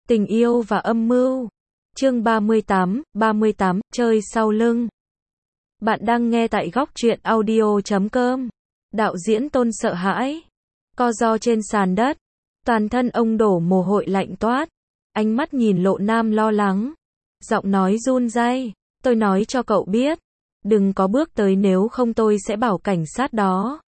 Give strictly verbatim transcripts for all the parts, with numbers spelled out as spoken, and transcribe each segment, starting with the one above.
Tình yêu và âm mưu. Chương ba mươi tám, ba mươi tám, chơi sau lưng. Bạn đang nghe tại góc truyện audio chấm com. Đạo diễn Tôn sợ hãi. Co ro trên sàn đất. Toàn thân ông đổ mồ hôi lạnh toát. Ánh mắt nhìn Lộ Nam lo lắng. Giọng nói run rẩy. Tôi nói cho cậu biết. Đừng có bước tới, nếu không tôi sẽ bảo cảnh sát đó.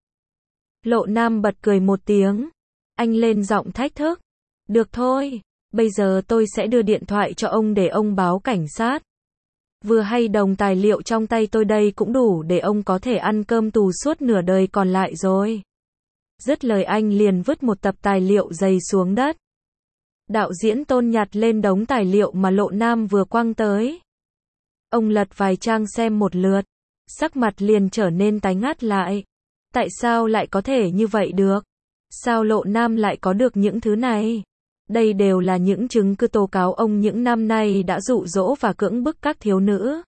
Lộ Nam bật cười một tiếng. Anh lên giọng thách thức. Được thôi. Bây giờ tôi sẽ đưa điện thoại cho ông để ông báo cảnh sát. Vừa hay đồng tài liệu trong tay tôi đây cũng đủ để ông có thể ăn cơm tù suốt nửa đời còn lại rồi. Dứt lời anh liền vứt một tập tài liệu dày xuống đất. Đạo diễn Tôn nhặt lên đống tài liệu mà Lộ Nam vừa quăng tới. Ông lật vài trang xem một lượt. Sắc mặt liền trở nên tái ngắt lại. Tại sao lại có thể như vậy được? Sao Lộ Nam lại có được những thứ này? Đây đều là những chứng cứ tố cáo ông những năm nay đã dụ dỗ và cưỡng bức các thiếu nữ.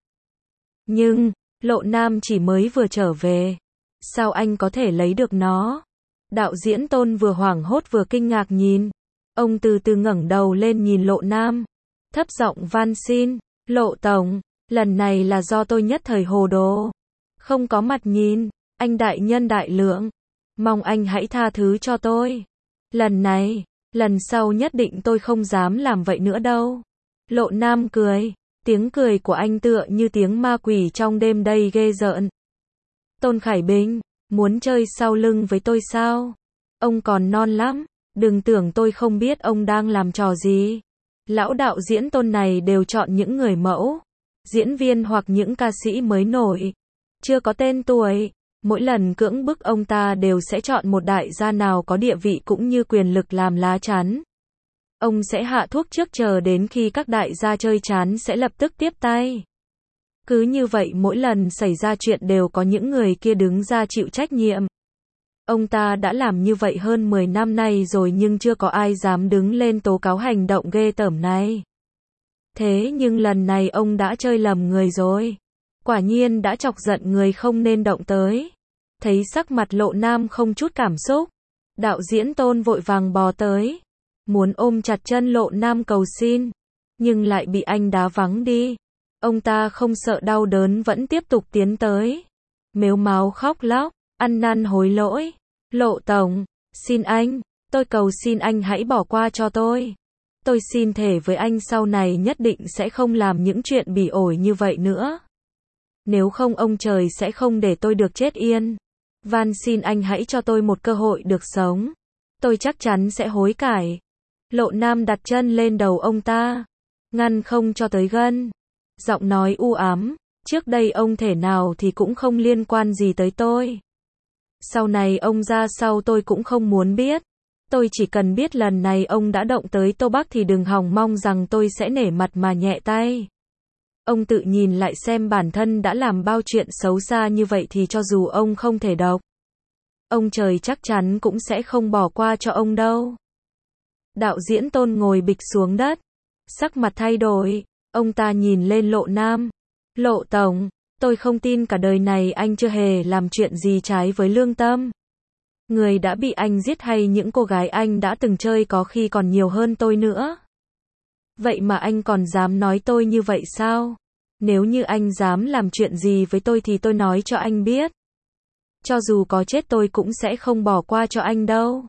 Nhưng, Lộ Nam chỉ mới vừa trở về. Sao anh có thể lấy được nó? Đạo diễn Tôn vừa hoảng hốt vừa kinh ngạc nhìn. Ông từ từ ngẩng đầu lên nhìn Lộ Nam. Thấp giọng van xin, Lộ Tổng, lần này là do tôi nhất thời hồ đồ. Không có mặt nhìn, anh đại nhân đại lượng. Mong anh hãy tha thứ cho tôi. Lần này, lần sau nhất định tôi không dám làm vậy nữa đâu. Lộ Nam cười. Tiếng cười của anh tựa như tiếng ma quỷ trong đêm đầy ghê rợn. Tôn Khải Bình, muốn chơi sau lưng với tôi sao? Ông còn non lắm. Đừng tưởng tôi không biết ông đang làm trò gì. Lão đạo diễn Tôn này đều chọn những người mẫu, diễn viên hoặc những ca sĩ mới nổi, chưa có tên tuổi. Mỗi lần cưỡng bức ông ta đều sẽ chọn một đại gia nào có địa vị cũng như quyền lực làm lá chắn. Ông sẽ hạ thuốc trước, chờ đến khi các đại gia chơi chán sẽ lập tức tiếp tay. Cứ như vậy mỗi lần xảy ra chuyện đều có những người kia đứng ra chịu trách nhiệm. Ông ta đã làm như vậy hơn mười năm nay rồi nhưng chưa có ai dám đứng lên tố cáo hành động ghê tởm này. Thế nhưng lần này ông đã chơi lầm người rồi. Quả nhiên đã chọc giận người không nên động tới. Thấy sắc mặt Lộ Nam không chút cảm xúc, đạo diễn Tôn vội vàng bò tới, muốn ôm chặt chân Lộ Nam cầu xin, nhưng lại bị anh đá vắng đi. Ông ta không sợ đau đớn vẫn tiếp tục tiến tới, mếu máo khóc lóc, ăn năn hối lỗi. Lộ Tổng, xin anh, tôi cầu xin anh hãy bỏ qua cho tôi. Tôi xin thề với anh sau này nhất định sẽ không làm những chuyện bỉ ổi như vậy nữa. Nếu không ông trời sẽ không để tôi được chết yên. Van xin anh hãy cho tôi một cơ hội được sống. Tôi chắc chắn sẽ hối cải. Lộ Nam đặt chân lên đầu ông ta, ngăn không cho tới gần. Giọng nói u ám, trước đây ông thể nào thì cũng không liên quan gì tới tôi. Sau này ông ra sau tôi cũng không muốn biết. Tôi chỉ cần biết lần này ông đã động tới Tô Bắc thì đừng hòng mong rằng tôi sẽ nể mặt mà nhẹ tay. Ông tự nhìn lại xem bản thân đã làm bao chuyện xấu xa như vậy thì cho dù ông không thể độc, ông trời chắc chắn cũng sẽ không bỏ qua cho ông đâu. Đạo diễn Tôn ngồi bịch xuống đất, sắc mặt thay đổi, ông ta nhìn lên Lộ Nam. Lộ Tổng, tôi không tin cả đời này anh chưa hề làm chuyện gì trái với lương tâm. Người đã bị anh giết hay những cô gái anh đã từng chơi có khi còn nhiều hơn tôi nữa. Vậy mà anh còn dám nói tôi như vậy sao? Nếu như anh dám làm chuyện gì với tôi thì tôi nói cho anh biết. Cho dù có chết tôi cũng sẽ không bỏ qua cho anh đâu.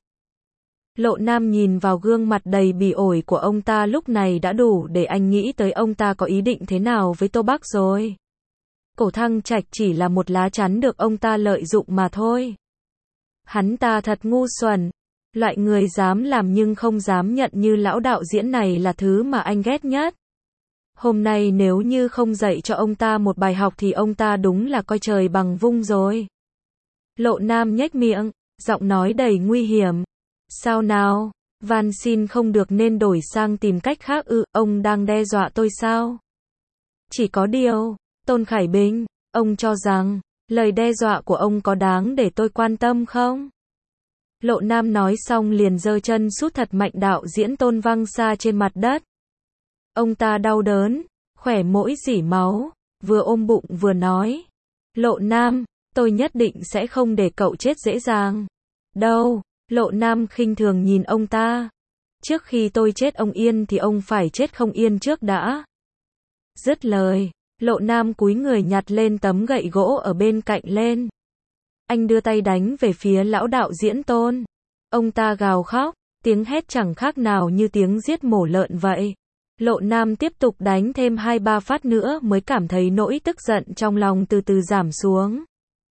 Lộ Nam nhìn vào gương mặt đầy bỉ ổi của ông ta lúc này đã đủ để anh nghĩ tới ông ta có ý định thế nào với Tô Bắc rồi. Cổ Thăng Trạch chỉ là một lá chắn được ông ta lợi dụng mà thôi. Hắn ta thật ngu xuẩn. Loại người dám làm nhưng không dám nhận như lão đạo diễn này là thứ mà anh ghét nhất. Hôm nay nếu như không dạy cho ông ta một bài học thì ông ta đúng là coi trời bằng vung rồi. Lộ Nam nhếch miệng, giọng nói đầy nguy hiểm. Sao nào, van xin không được nên đổi sang tìm cách khác ư? Ông đang đe dọa tôi sao? Chỉ có điều, Tôn Khải Bình, ông cho rằng lời đe dọa của ông có đáng để tôi quan tâm không? Lộ Nam nói xong liền giơ chân sút thật mạnh đạo diễn Tôn văng xa trên mặt đất. Ông ta đau đớn, khỏe mũi rỉ máu, vừa ôm bụng vừa nói. Lộ Nam, tôi nhất định sẽ không để cậu chết dễ dàng. Đâu, Lộ Nam khinh thường nhìn ông ta. Trước khi tôi chết ông yên thì ông phải chết không yên trước đã. Dứt lời, Lộ Nam cúi người nhặt lên tấm gậy gỗ ở bên cạnh lên. Anh đưa tay đánh về phía lão đạo diễn Tôn. Ông ta gào khóc, tiếng hét chẳng khác nào như tiếng giết mổ lợn vậy. Lộ Nam tiếp tục đánh thêm hai ba phát nữa mới cảm thấy nỗi tức giận trong lòng từ từ giảm xuống.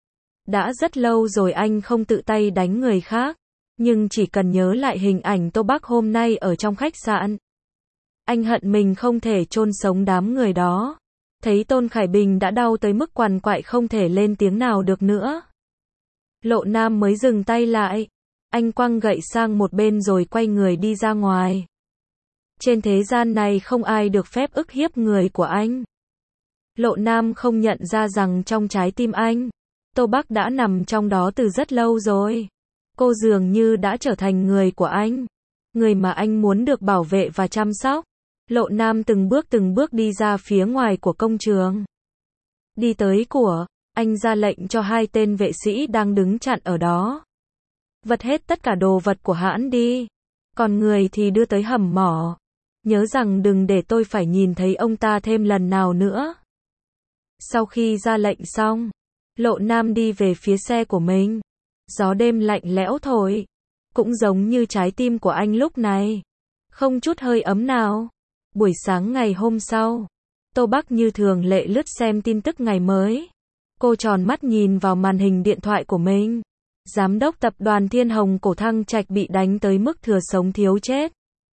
Đã rất lâu rồi anh không tự tay đánh người khác, nhưng chỉ cần nhớ lại hình ảnh Tô Bắc hôm nay ở trong khách sạn. Anh hận mình không thể chôn sống đám người đó. Thấy Tôn Khải Bình đã đau tới mức quằn quại không thể lên tiếng nào được nữa. Lộ Nam mới dừng tay lại. Anh quăng gậy sang một bên rồi quay người đi ra ngoài. Trên thế gian này không ai được phép ức hiếp người của anh. Lộ Nam không nhận ra rằng trong trái tim anh, Tô Bắc đã nằm trong đó từ rất lâu rồi. Cô dường như đã trở thành người của anh. Người mà anh muốn được bảo vệ và chăm sóc. Lộ Nam từng bước từng bước đi ra phía ngoài của công trường. Đi tới của, anh ra lệnh cho hai tên vệ sĩ đang đứng chặn ở đó. Vật hết tất cả đồ vật của hãn đi. Còn người thì đưa tới hầm mỏ. Nhớ rằng đừng để tôi phải nhìn thấy ông ta thêm lần nào nữa. Sau khi ra lệnh xong, Lộ Nam đi về phía xe của mình. Gió đêm lạnh lẽo thổi. Cũng giống như trái tim của anh lúc này. Không chút hơi ấm nào. Buổi sáng ngày hôm sau, Tô Bắc như thường lệ lướt xem tin tức ngày mới. Cô tròn mắt nhìn vào màn hình điện thoại của mình. Giám đốc tập đoàn Thiên Hồng Cổ Thăng Trạch bị đánh tới mức thừa sống thiếu chết.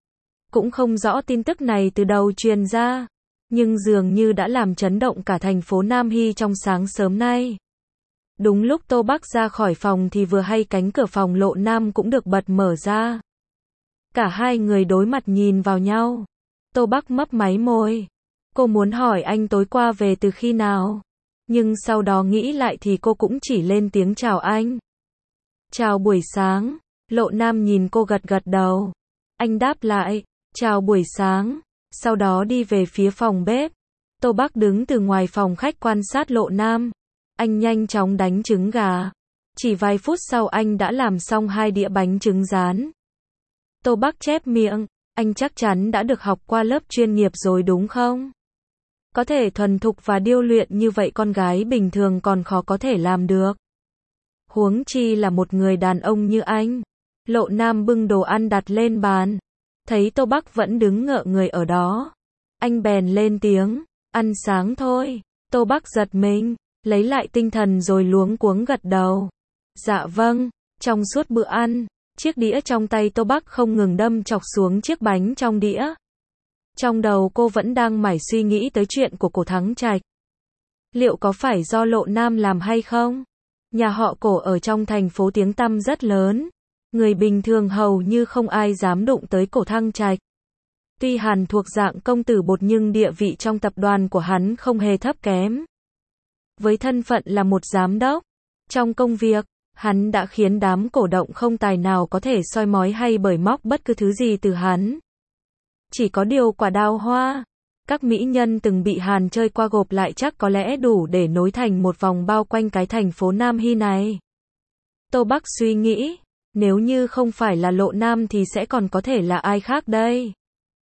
Cũng không rõ tin tức này từ đầu truyền ra, nhưng dường như đã làm chấn động cả thành phố Nam Hy trong sáng sớm nay. Đúng lúc Tô Bắc ra khỏi phòng thì vừa hay cánh cửa phòng Lộ Nam cũng được bật mở ra. Cả hai người đối mặt nhìn vào nhau. Tô Bắc mấp máy môi. Cô muốn hỏi anh tối qua về từ khi nào. Nhưng sau đó nghĩ lại thì cô cũng chỉ lên tiếng chào anh. Chào buổi sáng. Lộ Nam nhìn cô gật gật đầu. Anh đáp lại. Chào buổi sáng. Sau đó đi về phía phòng bếp. Tô Bắc đứng từ ngoài phòng khách quan sát Lộ Nam. Anh nhanh chóng đánh trứng gà. Chỉ vài phút sau anh đã làm xong hai đĩa bánh trứng rán. Tô Bắc chép miệng. Anh chắc chắn đã được học qua lớp chuyên nghiệp rồi đúng không? Có thể thuần thục và điêu luyện như vậy con gái bình thường còn khó có thể làm được. Huống chi là một người đàn ông như anh. Lộ Nam bưng đồ ăn đặt lên bàn. Thấy Tô Bắc vẫn đứng ngợ người ở đó. Anh bèn lên tiếng. Ăn sáng thôi. Tô Bắc giật mình. Lấy lại tinh thần rồi luống cuống gật đầu. Dạ vâng. Trong suốt bữa ăn, chiếc đĩa trong tay Tô Bắc không ngừng đâm chọc xuống chiếc bánh trong đĩa. Trong đầu cô vẫn đang mải suy nghĩ tới chuyện của Cổ Thắng Trạch. Liệu có phải do Lộ Nam làm hay không? Nhà họ Cổ ở trong thành phố tiếng tăm rất lớn. Người bình thường hầu như không ai dám đụng tới Cổ Thăng Trạch. Tuy hắn thuộc dạng công tử bột nhưng địa vị trong tập đoàn của hắn không hề thấp kém. Với thân phận là một giám đốc, trong công việc, hắn đã khiến đám cổ động không tài nào có thể soi mói hay bới móc bất cứ thứ gì từ hắn. Chỉ có điều quả đào hoa, các mỹ nhân từng bị hắn chơi qua gộp lại chắc có lẽ đủ để nối thành một vòng bao quanh cái thành phố Nam Hy này. Tô Bắc suy nghĩ, nếu như không phải là Lộ Nam thì sẽ còn có thể là ai khác đây?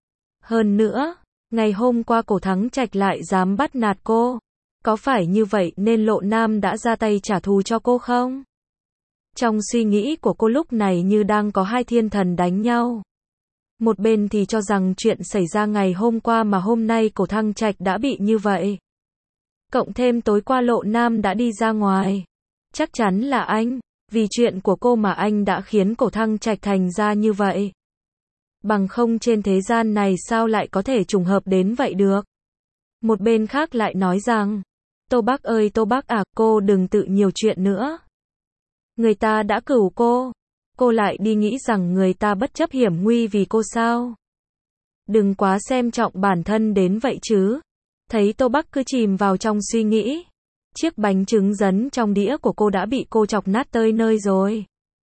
Hơn nữa, ngày hôm qua Cổ Thắng Trạch lại dám bắt nạt cô. Có phải như vậy nên Lộ Nam đã ra tay trả thù cho cô không? Trong suy nghĩ của cô lúc này như đang có hai thiên thần đánh nhau. Một bên thì cho rằng chuyện xảy ra ngày hôm qua mà hôm nay Cổ Thăng Trạch đã bị như vậy. Cộng thêm tối qua Lộ Nam đã đi ra ngoài. Chắc chắn là anh, vì chuyện của cô mà anh đã khiến Cổ Thăng Trạch thành ra như vậy. Bằng không trên thế gian này sao lại có thể trùng hợp đến vậy được. Một bên khác lại nói rằng, Tô Bắc ơi Tô Bắc à, cô đừng tự nhiều chuyện nữa. Người ta đã cửu cô, cô lại đi nghĩ rằng người ta bất chấp hiểm nguy vì cô sao? Đừng quá xem trọng bản thân đến vậy chứ. Thấy Tô Bắc cứ chìm vào trong suy nghĩ. Chiếc bánh trứng rắn trong đĩa của cô đã bị cô chọc nát tơi nơi rồi.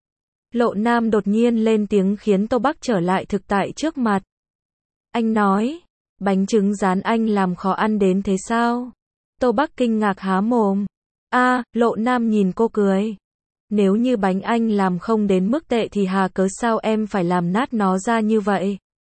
Lộ Nam đột nhiên lên tiếng khiến Tô Bắc trở lại thực tại trước mặt. Anh nói, bánh trứng rán anh làm khó ăn đến thế sao? Tô Bắc kinh ngạc há mồm. A, à, Lộ Nam nhìn cô cười. Nếu như bánh anh làm không đến mức tệ thì hà cớ sao em phải làm nát nó ra như vậy?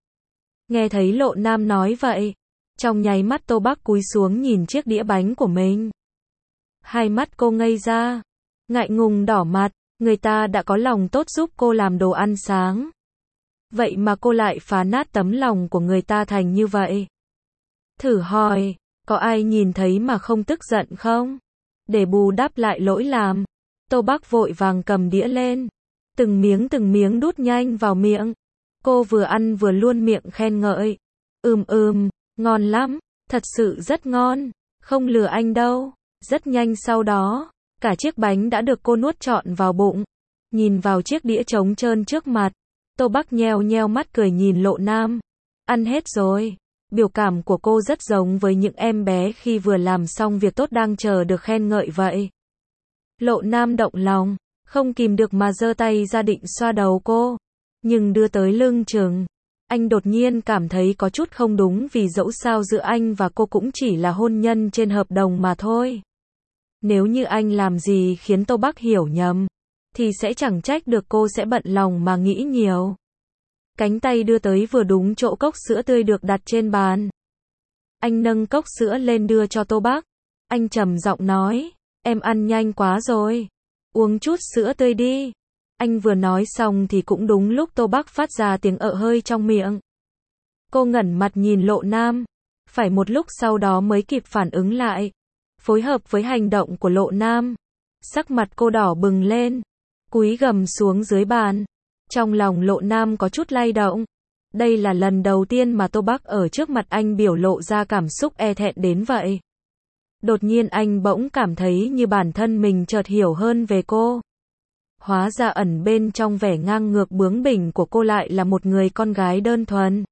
Nghe thấy Lộ Nam nói vậy, trong nháy mắt Tô Bắc cúi xuống nhìn chiếc đĩa bánh của mình. Hai mắt cô ngây ra, ngại ngùng đỏ mặt, người ta đã có lòng tốt giúp cô làm đồ ăn sáng. Vậy mà cô lại phá nát tấm lòng của người ta thành như vậy. Thử hỏi, có ai nhìn thấy mà không tức giận không? Để bù đắp lại lỗi làm, Tô Bắc vội vàng cầm đĩa lên, từng miếng từng miếng đút nhanh vào miệng. Cô vừa ăn vừa luôn miệng khen ngợi. Ừm ừm, ngon lắm, thật sự rất ngon, không lừa anh đâu. Rất nhanh sau đó, cả chiếc bánh đã được cô nuốt trọn vào bụng. Nhìn vào chiếc đĩa trống trơn trước mặt, Tô Bắc nheo nheo mắt cười nhìn Lộ Nam. Ăn hết rồi. Biểu cảm của cô rất giống với những em bé khi vừa làm xong việc tốt đang chờ được khen ngợi vậy. Lộ Nam động lòng, không kìm được mà giơ tay ra định xoa đầu cô. Nhưng đưa tới lưng chừng, anh đột nhiên cảm thấy có chút không đúng vì dẫu sao giữa anh và cô cũng chỉ là hôn nhân trên hợp đồng mà thôi. Nếu như anh làm gì khiến Tô Bắc hiểu nhầm, thì sẽ chẳng trách được cô sẽ bận lòng mà nghĩ nhiều. Cánh tay đưa tới vừa đúng chỗ cốc sữa tươi được đặt trên bàn. Anh nâng cốc sữa lên đưa cho Tô Bắc. Anh trầm giọng nói, em ăn nhanh quá rồi. Uống chút sữa tươi đi. Anh vừa nói xong thì cũng đúng lúc Tô Bắc phát ra tiếng ợ hơi trong miệng. Cô ngẩn mặt nhìn Lộ Nam. Phải một lúc sau đó mới kịp phản ứng lại. Phối hợp với hành động của Lộ Nam. Sắc mặt cô đỏ bừng lên. Cúi gằm xuống dưới bàn. Trong lòng Lộ Nam có chút lay động. Đây là lần đầu tiên mà Tô Bắc ở trước mặt anh biểu lộ ra cảm xúc e thẹn đến vậy. Đột nhiên anh bỗng cảm thấy như bản thân mình chợt hiểu hơn về cô. Hóa ra ẩn bên trong vẻ ngang ngược bướng bỉnh của cô lại là một người con gái đơn thuần.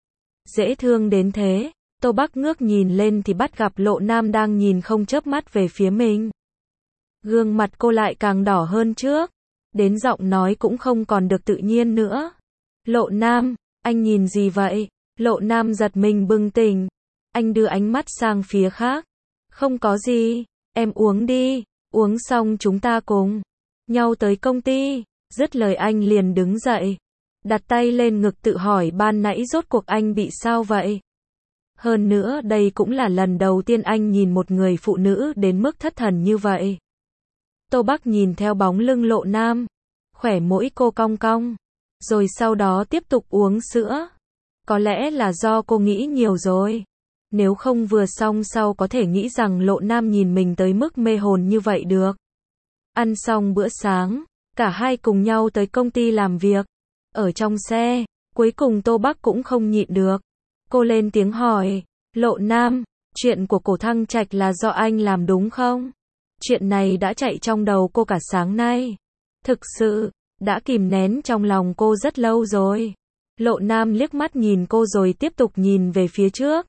Dễ thương đến thế, Tô Bắc ngước nhìn lên thì bắt gặp Lộ Nam đang nhìn không chớp mắt về phía mình. Gương mặt cô lại càng đỏ hơn trước. Đến giọng nói cũng không còn được tự nhiên nữa. Lộ Nam, anh nhìn gì vậy? Lộ Nam giật mình bừng tỉnh. Anh đưa ánh mắt sang phía khác. Không có gì, em uống đi, uống xong chúng ta cùng nhau tới công ty. Dứt lời anh liền đứng dậy, đặt tay lên ngực tự hỏi ban nãy rốt cuộc anh bị sao vậy? Hơn nữa đây cũng là lần đầu tiên anh nhìn một người phụ nữ đến mức thất thần như vậy. Tô Bắc nhìn theo bóng lưng Lộ Nam, khỏe mũi cô cong cong, rồi sau đó tiếp tục uống sữa. Có lẽ là do cô nghĩ nhiều rồi. Nếu không vừa xong sau có thể nghĩ rằng Lộ Nam nhìn mình tới mức mê hồn như vậy được. Ăn xong bữa sáng, cả hai cùng nhau tới công ty làm việc. Ở trong xe, cuối cùng Tô Bắc cũng không nhịn được. Cô lên tiếng hỏi, Lộ Nam, chuyện của Cổ Thăng Trạch là do anh làm đúng không? Chuyện này đã chạy trong đầu cô cả sáng nay. Thực sự, đã kìm nén trong lòng cô rất lâu rồi. Lộ Nam liếc mắt nhìn cô rồi tiếp tục nhìn về phía trước.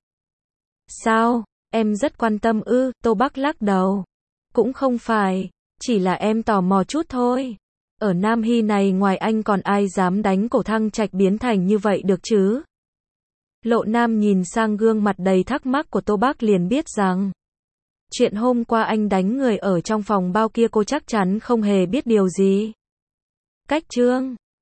Sao, em rất quan tâm ư? Tô Bắc lắc đầu. Cũng không phải, chỉ là em tò mò chút thôi. Ở Nam Hy này ngoài anh còn ai dám đánh Cổ Thăng Trạch biến thành như vậy được chứ? Lộ Nam nhìn sang gương mặt đầy thắc mắc của Tô Bắc liền biết rằng chuyện hôm qua anh đánh người ở trong phòng bao kia cô chắc chắn không hề biết điều gì. Cách chương